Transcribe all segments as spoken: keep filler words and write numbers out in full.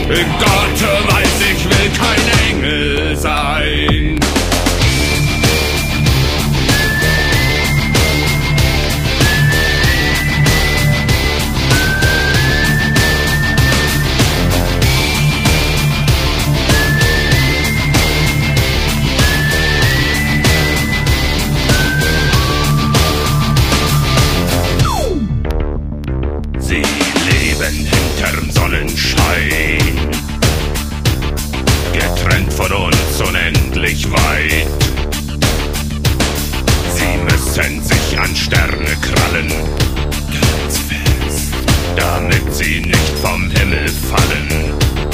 Gott weiß, ich will kein Engel sein. Sie leben hinterm Sonnenschein, getrennt von uns unendlich weit. Sie müssen sich an Sterne krallen, ganz fest, damit sie nicht vom Himmel fallen.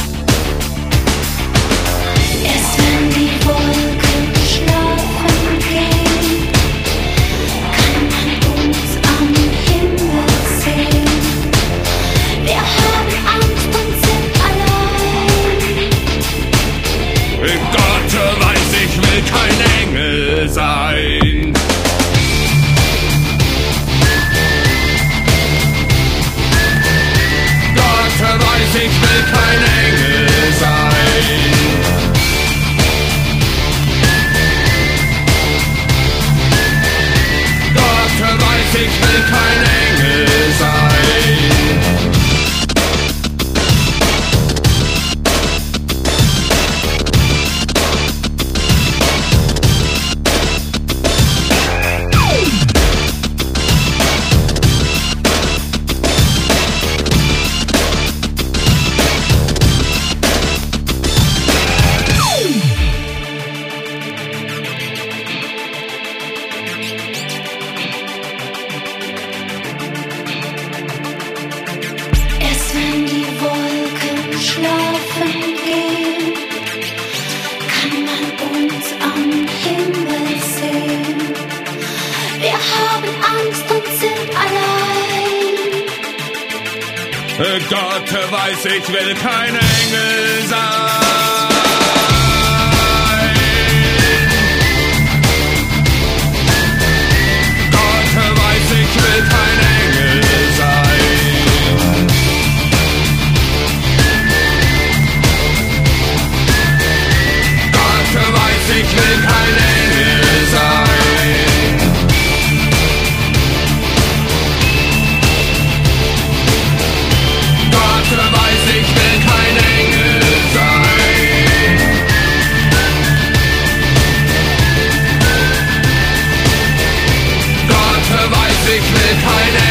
Erst wenn die Wolken schlafen gehen, kann man uns am Himmel sehen. Wir haben Angst und sind allein. Gott weiß, ich will kein Engel sein. Gott weiß, ich will kein Engel sein. Gott weiß, ich will kein Engel sein. Erst wenn die Wolken schlafen gehen, kann man uns am Himmel sehen. Wir haben Angst und sind allein. Gott weiß, ich will kein Engel sein. Gott weiß, ich will kein Engel sein. Gott weiß, ich will kein Engel sein. Gott weiß, ich will kein Engel sein. Gott weiß, ich will kein